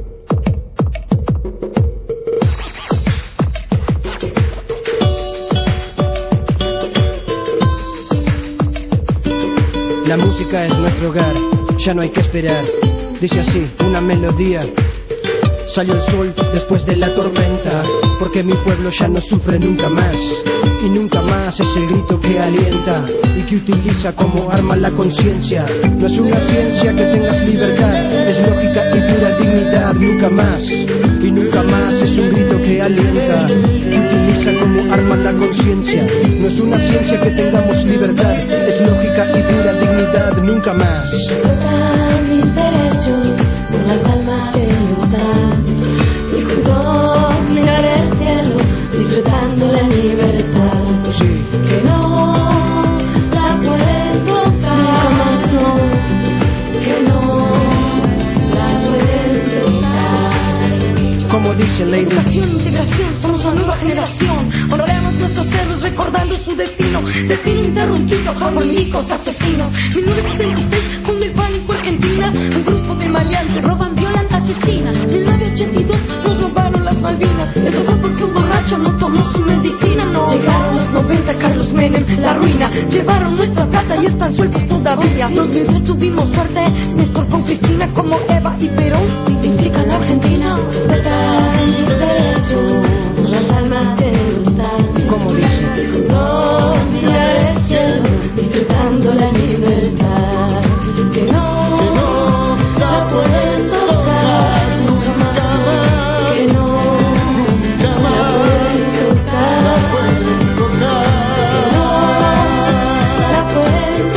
La música es nuestro hogar, ya no hay que esperar. Dice así, una melodía. Salió el sol después de la tormenta, porque mi pueblo ya no sufre nunca más. Y nunca más es el grito que alienta y que utiliza como arma la conciencia. No es una ciencia que tengas libertad, es lógica y pura dignidad. Nunca más, y nunca más es un grito que alienta y utiliza como arma la conciencia. No es una ciencia que tengamos libertad, es lógica y pura dignidad. Nunca más. Explotar mis derechos por las almas de libertad, y juntos mirar el cielo disfrutando la libertad. Sí. Que no la pueden tocar, nunca más no, que no la pueden tocar. Como dice Lady. Educación, integración, somos una nueva generación. Honoremos nuestros héroes recordando su destino interrumpido por milicos asesinos. 1976, con el pánico Argentina, un grupo de maleantes roban, violan, asesinan. 1982, nos robaron las Malvinas. Eso fue porque un borracho no tomó su medicina, no. Llegaron los 90, Carlos Menem, la ruina. Llevaron nuestra plata y están sueltos todavía. 2003 tuvimos suerte, Néstor con Cristina, como Eva y Perón dignifican la Argentina. Respetar mis derechos, las almas de libertad. Como dice. Juntos mirar el cielo, disfrutando la libertad. Que no la pueden tocar nunca más. Que no la pueden tocar. Que no la pueden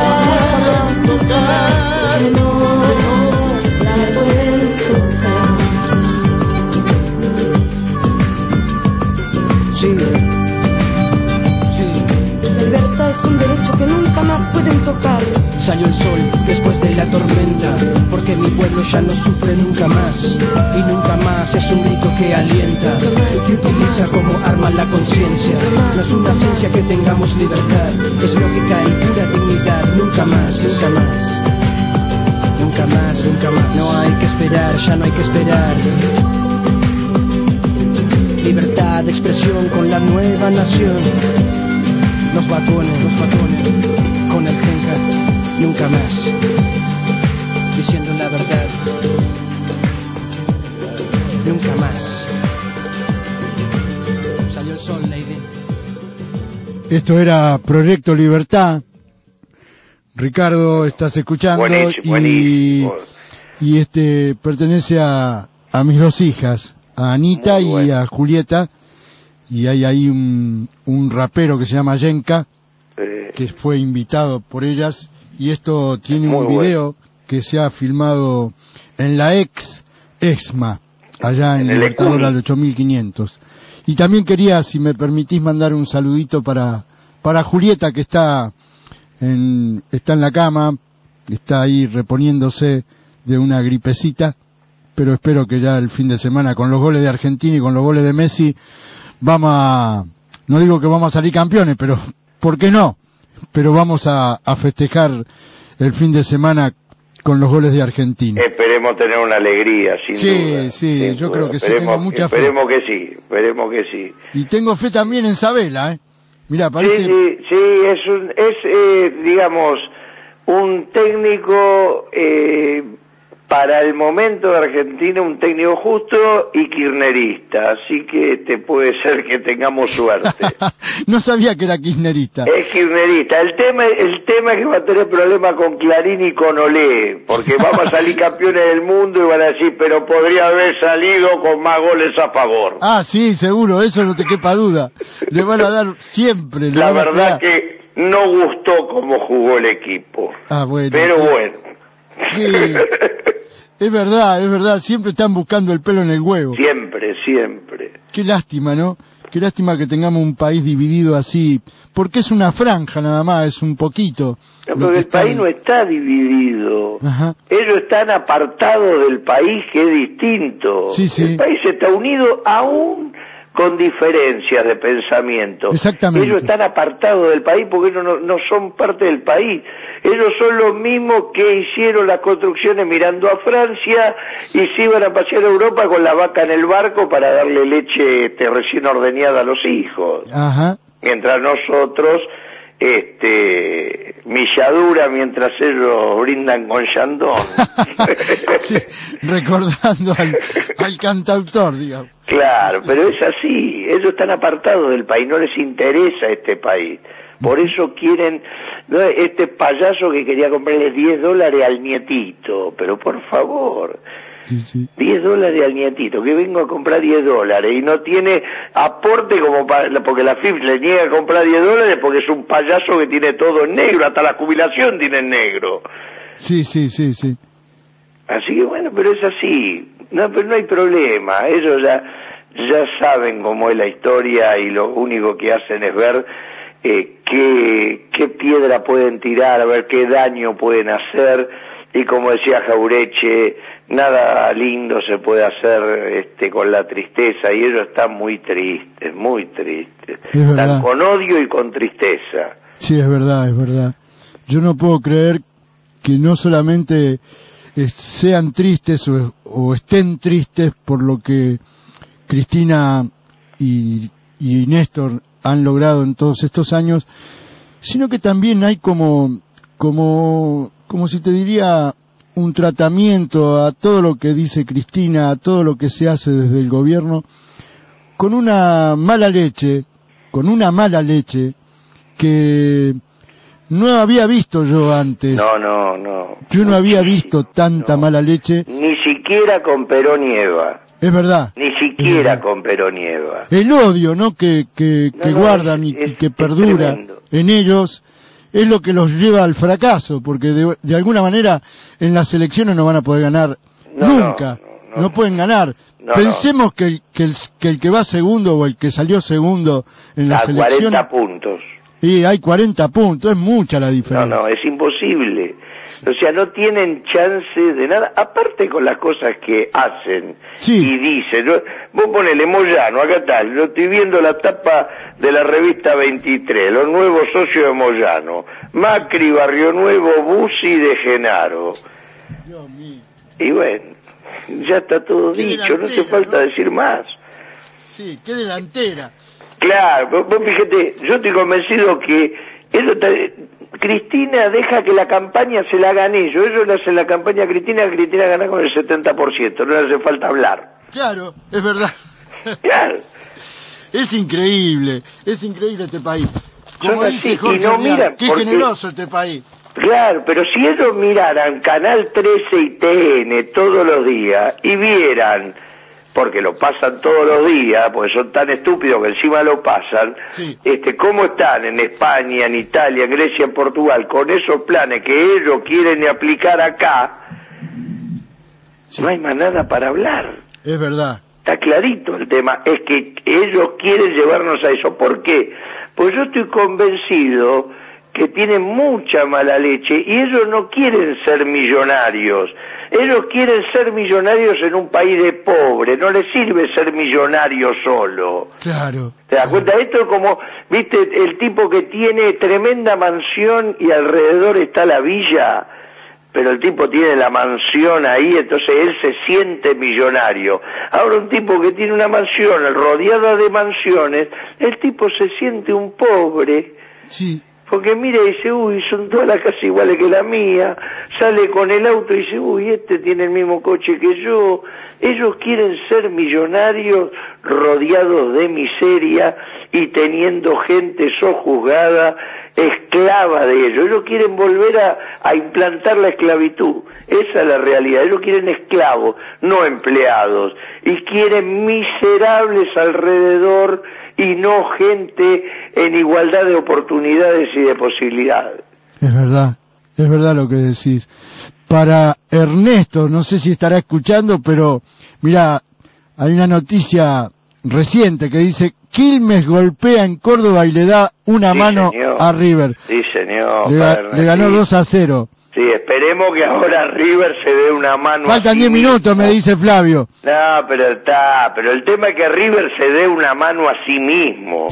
tocar. Que no la pueden tocar. Sí. Libertad es un derecho que nunca más pueden tocar. Salió el sol después de la tormenta, porque mi pueblo ya no sufre nunca más. Y nunca más es un grito que alienta, que utiliza como arma la conciencia. No es una ciencia que tengamos libertad, es lógica y pura dignidad. Nunca más, nunca más. Nunca más, nunca más. No hay que esperar, ya no hay que esperar. Libertad de expresión con la nueva nación. Los Batuone, con el Genja, nunca más. Diciendo la verdad, nunca nunca más. Salió el sol, Lady. Esto era Proyecto Libertad. Ricardo, estás escuchando. Buenísimo. Y pertenece a mis dos hijas, a Anita y a Julieta. Y hay ahí un rapero que se llama Yenka, que fue invitado por ellas. Y esto tiene un video que se ha filmado en la EXMA, allá en Libertador al 8500. Y también quería, si me permitís, mandar un saludito para Julieta, que está en la cama, está ahí reponiéndose de una gripecita, pero espero que ya el fin de semana, con los goles de Argentina y con los goles de Messi, no digo que vamos a salir campeones, pero ¿por qué no? Pero vamos a festejar el fin de semana con los goles de Argentina. Esperemos tener una alegría, sin duda. Sí, yo creo que sí, tengo mucha fe. Esperemos que sí. Y tengo fe también en Sabela, Mirá, parece... Sí, es digamos, un técnico, para el momento de Argentina, un técnico justo y kirchnerista, así que puede ser que tengamos suerte. No sabía que era kirchnerista. Es kirchnerista. El tema es que va a tener problemas con Clarín y con Olé, porque vamos a salir campeones del mundo y van a decir, pero podría haber salido con más goles a favor. Ah, sí, seguro, eso no te quepa duda. Le van a dar siempre. La verdad que no gustó cómo jugó el equipo. Ah, bueno. Pero sí. Bueno. Sí. Es verdad, siempre están buscando el pelo en el huevo. Siempre. Qué lástima, ¿no? Qué lástima que tengamos un país dividido así, porque es una franja nada más, es un poquito. No, pero el país no está dividido. Ajá. Ellos están apartados del país, que es distinto. Sí. El país está unido aún con diferencias de pensamiento. Exactamente. Ellos están apartados del país porque ellos no son parte del país. Ellos son los mismos que hicieron las construcciones mirando a Francia y se iban a pasear a Europa con la vaca en el barco para darle leche recién ordeñada a los hijos. Ajá. Mientras nosotros, milladura mientras ellos brindan con Chandon. Sí, recordando al cantautor, digamos. Claro, pero es así. Ellos están apartados del país, no les interesa este país. Por eso quieren, ¿no? Este payaso que quería comprarle $10 al nietito, pero por favor, sí. $10 al nietito, que vengo a comprar $10 y no tiene aporte como porque la FIP le niega a comprar $10 porque es un payaso que tiene todo en negro, hasta la jubilación tiene en negro. Sí. Así que bueno, pero es así, no, pero no hay problema, ellos ya saben cómo es la historia y lo único que hacen es ver qué piedra pueden tirar, a ver qué daño pueden hacer, y como decía Jaureche, nada lindo se puede hacer con la tristeza, y ellos están muy tristes, están con odio y con tristeza. Sí, es verdad. Yo no puedo creer que no solamente sean tristes o estén tristes por lo que Cristina y Néstor han logrado en todos estos años, sino que también hay como si te diría, un tratamiento a todo lo que dice Cristina, a todo lo que se hace desde el gobierno, con una mala leche que no había visto yo antes. No. Yo no había visto tanta mala leche. Ni siquiera con Perón y Eva. Es verdad. Ni siquiera con Perón y Eva. El odio, ¿no? Que guardan y que perdura en ellos es lo que los lleva al fracaso, porque de alguna manera en las elecciones no van a poder ganar nunca. No pueden ganar. Pensemos que el que va segundo o el que salió segundo en las elecciones... 40 puntos. Y hay 40 puntos, es mucha la diferencia. No, es imposible. O sea, no tienen chance de nada, aparte con las cosas que hacen y dicen. Vos ponele Moyano, acá está, yo estoy viendo la tapa de la revista 23, los nuevos socios de Moyano, Macri, Barrio Nuevo, Bussi de Genaro. Dios mío. Y bueno, ya está todo dicho, no hace falta decir más. Sí, qué delantera. Claro, vos fíjate, yo estoy convencido que Cristina deja que la campaña se la hagan ellos le hacen la campaña a Cristina gana con el 70%, no le hace falta hablar. Claro, es verdad. Claro. Es increíble este país. Como Son dice así, Jorge y no Rial, miran, qué porque- generoso este país. Claro, pero si ellos miraran Canal 13 y TN todos los días y vieran, porque lo pasan todos los días, porque son tan estúpidos que encima lo pasan, Sí. cómo están en España, en Italia, en Grecia, en Portugal, con esos planes que ellos quieren aplicar acá, no hay más nada para hablar. Es verdad. Está clarito el tema, es que ellos quieren llevarnos a eso. ¿Por qué? Pues yo estoy convencido que tienen mucha mala leche y ellos no quieren ser millonarios. Ellos quieren ser millonarios en un país de pobres, no les sirve ser millonario solo. Claro. ¿Te das cuenta? Esto es como, viste, el tipo que tiene tremenda mansión y alrededor está la villa, pero el tipo tiene la mansión ahí, entonces él se siente millonario. Ahora un tipo que tiene una mansión rodeada de mansiones, el tipo se siente un pobre. Sí. Porque mira y dice, uy, son todas las casas iguales que la mía, sale con el auto y dice, uy, este tiene el mismo coche que yo. Ellos quieren ser millonarios rodeados de miseria y teniendo gente sojuzgada, esclava de ellos. Ellos quieren volver a implantar la esclavitud. Esa es la realidad. Ellos quieren esclavos, no empleados. Y quieren miserables alrededor y no gente en igualdad de oportunidades y de posibilidades. Es verdad lo que decís. Para Ernesto, no sé si estará escuchando, pero mira, hay una noticia reciente que dice: Quilmes golpea en Córdoba y le da una mano señor. a River. Sí, señor. Le ganó 2-0. Sí, esperemos que ahora River se dé una mano. Faltan 10 minutos, me dice Flavio. No, pero el tema es que River se dé una mano a sí mismo.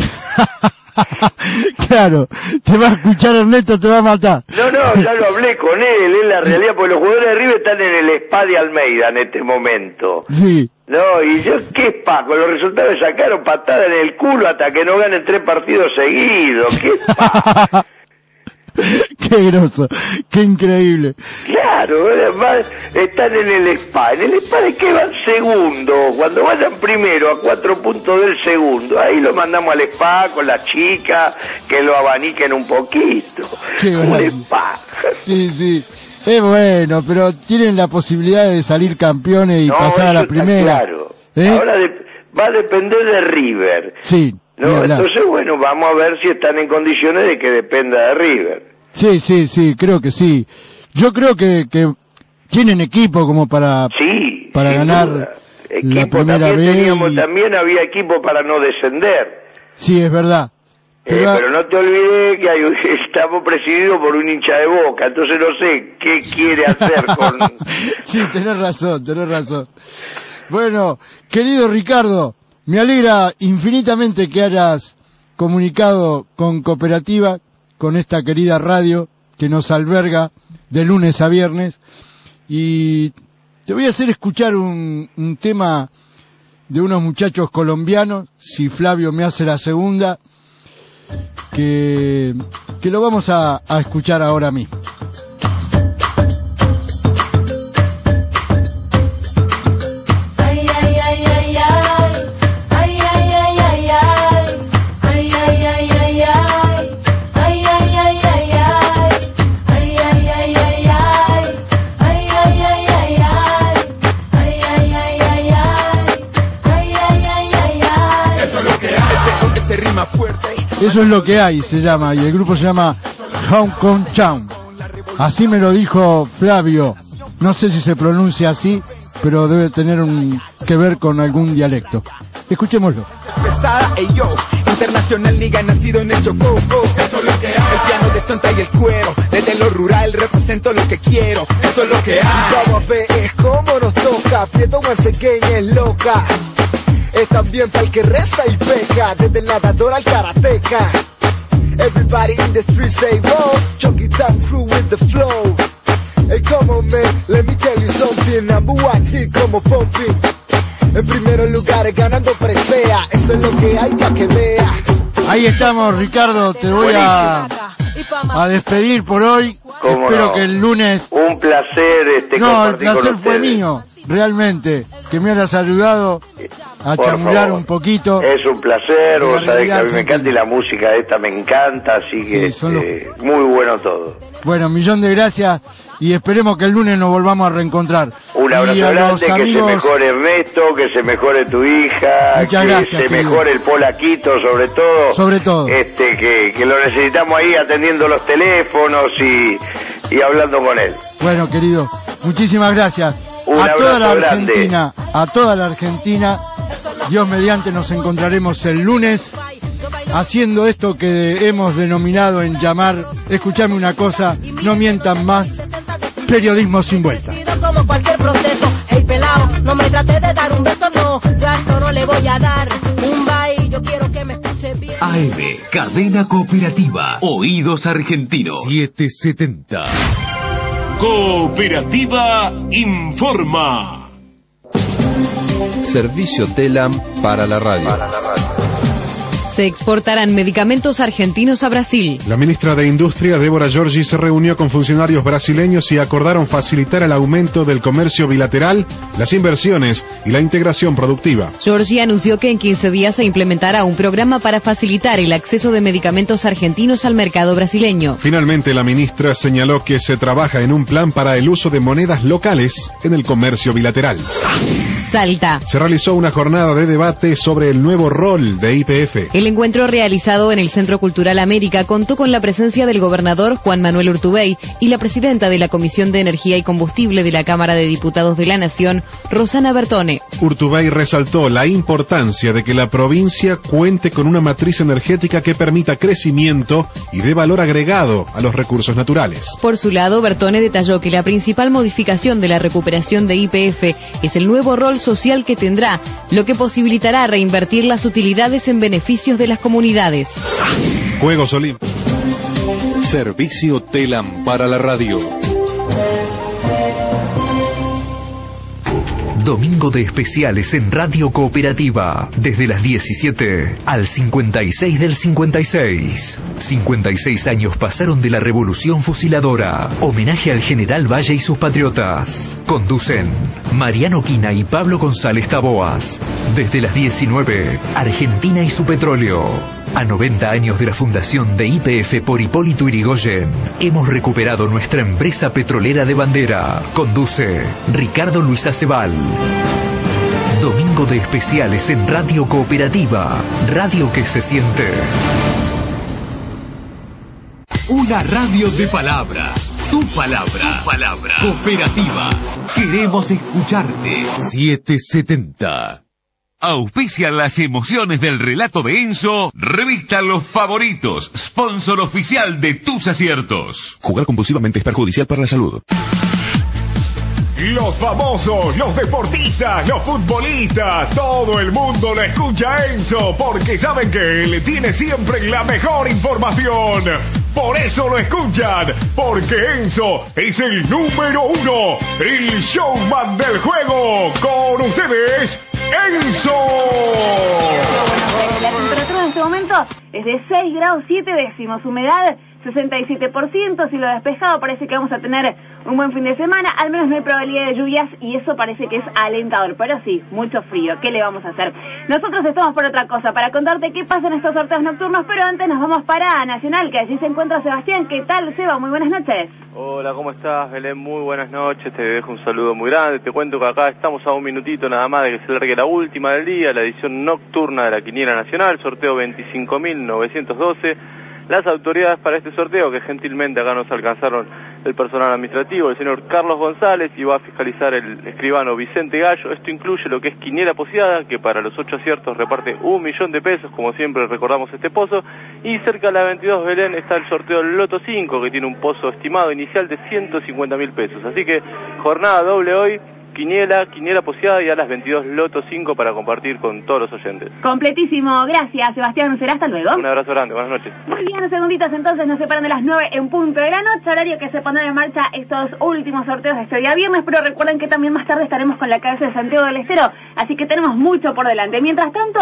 Claro, te va a escuchar Ernesto, te va a matar. No, ya lo hablé con él, es la realidad, porque los jugadores de River están en el spa de Almeida en este momento. Sí. No, y yo, ¿qué spa? Con los resultados sacaron patada en el culo hasta que no ganen 3 partidos seguidos. ¿Qué spa? Qué groso, qué increíble. Claro, además están en el spa. ¿En el spa de qué van? Segundo. Cuando vayan primero a 4 puntos del segundo, ahí lo mandamos al spa con las chicas, que lo abaniquen un poquito. Un spa. Sí. Es bueno, pero tienen la posibilidad de salir campeones y pasar a la primera. Claro. Ahora va a depender de River. Sí. No, entonces, bueno, vamos a ver si están en condiciones de que dependa de River. Sí, creo que sí. Yo creo que tienen equipo como para ganar la primera vez. También había equipo para no descender. Sí, es verdad. Pero no te olvides que estamos presididos por un hincha de Boca, entonces no sé qué quiere hacer con... Sí, tenés razón. Bueno, querido Ricardo, me alegra infinitamente que hayas comunicado con Cooperativa, con esta querida radio que nos alberga de lunes a viernes, y te voy a hacer escuchar un tema de unos muchachos colombianos, si Flavio me hace la segunda, que lo vamos a escuchar ahora mismo. Eso es lo que hay, se llama, y el grupo se llama Hong Kong Town. Así me lo dijo Flavio. No sé si se pronuncia así, pero debe tener que ver con algún dialecto. Escuchémoslo. Pesada, ey yo, internacional nigga nacido en el Chocó. Eso es lo que hay. El piano de chonta y el cuero. Desde lo rural represento lo que quiero. Eso es lo que hay. Vamos a ver, es como nos toca. Prieto huercequeña es loca. Es también para el que reza y peca, desde el nadador al karateca. Everybody in the street say whoa, Chucky Town crew with the flow. Hey, come on man, let me tell you something, number one hit como pumping. En primeros lugares ganando presea, eso es lo que hay pa' que vea. Ahí estamos, Ricardo, te voy a despedir por hoy. Espero que el lunes... Un placer No, el placer fue mío. realmente, que me hayas ayudado a chamurar un poquito. Es un placer, vos sabés que a mí me encanta y la música esta me encanta, así que muy bueno todo. Bueno, millón de gracias y esperemos que el lunes nos volvamos a reencontrar. Un abrazo grande, que se mejore Ernesto, que se mejore tu hija, muchas gracias, se mejore el Polaquito sobre todo. Que lo necesitamos ahí atendiendo los teléfonos y hablando con él. Bueno, querido, muchísimas gracias. A toda la Argentina, Dios mediante nos encontraremos el lunes haciendo esto que hemos denominado en llamar, escuchame una cosa, no mientan más, periodismo sin vuelta. Como cualquier proceso, hey pelao, no me trate de dar un beso, no, yo a esto no le voy a dar un bye, yo quiero que me escuche bien. AM, cadena cooperativa, oídos argentinos. 770. Cooperativa informa. Servicio TELAM para la radio. Se exportarán medicamentos argentinos a Brasil. La ministra de Industria, Débora Giorgi, se reunió con funcionarios brasileños y acordaron facilitar el aumento del comercio bilateral, las inversiones y la integración productiva. Giorgi anunció que en 15 días se implementará un programa para facilitar el acceso de medicamentos argentinos al mercado brasileño. Finalmente, la ministra señaló que se trabaja en un plan para el uso de monedas locales en el comercio bilateral. Salta. Se realizó una jornada de debate sobre el nuevo rol de YPF. El encuentro realizado en el Centro Cultural América contó con la presencia del gobernador Juan Manuel Urtubey y la presidenta de la Comisión de Energía y Combustible de la Cámara de Diputados de la Nación, Rosana Bertone. Urtubey resaltó la importancia de que la provincia cuente con una matriz energética que permita crecimiento y dé valor agregado a los recursos naturales. Por su lado, Bertone detalló que la principal modificación de la recuperación de YPF es el nuevo rol social que tendrá, lo que posibilitará reinvertir las utilidades en beneficios de las comunidades. Juegos Olímpicos. Servicio TELAM para la radio. Domingo de especiales en Radio Cooperativa, desde las 17 al 56 del 56. 56 años pasaron de la Revolución Fusiladora. Homenaje al General Valle y sus patriotas. Conducen Mariano Quina y Pablo González Taboas. Desde las 19, Argentina y su petróleo. A 90 años de la fundación de YPF por Hipólito Yrigoyen, hemos recuperado nuestra empresa petrolera de bandera. Conduce Ricardo Luis Acebal. Domingo de especiales en Radio Cooperativa, radio que se siente. Una radio de palabras. Tu palabra. Tu palabra. Cooperativa. Queremos escucharte. 770. Auspician las emociones del relato de Enzo, revista Los Favoritos, sponsor oficial de tus aciertos. Jugar compulsivamente es perjudicial para la salud. Los famosos, los deportistas, los futbolistas, todo el mundo lo escucha a Enzo porque saben que él tiene siempre la mejor información. Por eso lo escuchan, porque Enzo es el número 1, el showman del juego. Con ustedes, Enzo. La temperatura en este momento es de 6 grados 7 décimos, humedad 67%, cielo despejado, parece que vamos a tener un buen fin de semana, al menos no hay probabilidad de lluvias y eso parece que es alentador, pero sí, mucho frío, ¿qué le vamos a hacer? Nosotros estamos por otra cosa, para contarte qué pasa en estos sorteos nocturnos, pero antes nos vamos para Nacional, que allí se encuentra Sebastián. ¿Qué tal, Seba? Muy buenas noches. Hola, ¿cómo estás, Belén? Muy buenas noches, te dejo un saludo muy grande, te cuento que acá estamos a un minutito nada más de que se largue la última del día, la edición nocturna de la Quiniela Nacional, sorteo 25.912. Las autoridades para este sorteo, que gentilmente acá nos alcanzaron el personal administrativo, el señor Carlos González, y va a fiscalizar el escribano Vicente Gallo. Esto incluye lo que es quiniela poseada, que para los 8 aciertos reparte 1.000.000 de pesos, como siempre recordamos este pozo, y cerca de la 22 Belén está el sorteo del Loto 5, que tiene un pozo estimado inicial de 150.000 pesos. Así que jornada doble hoy, quiniela poseada, y a las 22 Loto 5 para compartir con todos los oyentes. Completísimo, gracias Sebastián, será hasta luego. Un abrazo grande, buenas noches. Muy bien, unos segunditos entonces nos separan de las 9 en punto de la noche, horario que se pondrán en marcha estos últimos sorteos de este día viernes, pero recuerden que también más tarde estaremos con la cabeza de Santiago del Estero, así que tenemos mucho por delante. Mientras tanto,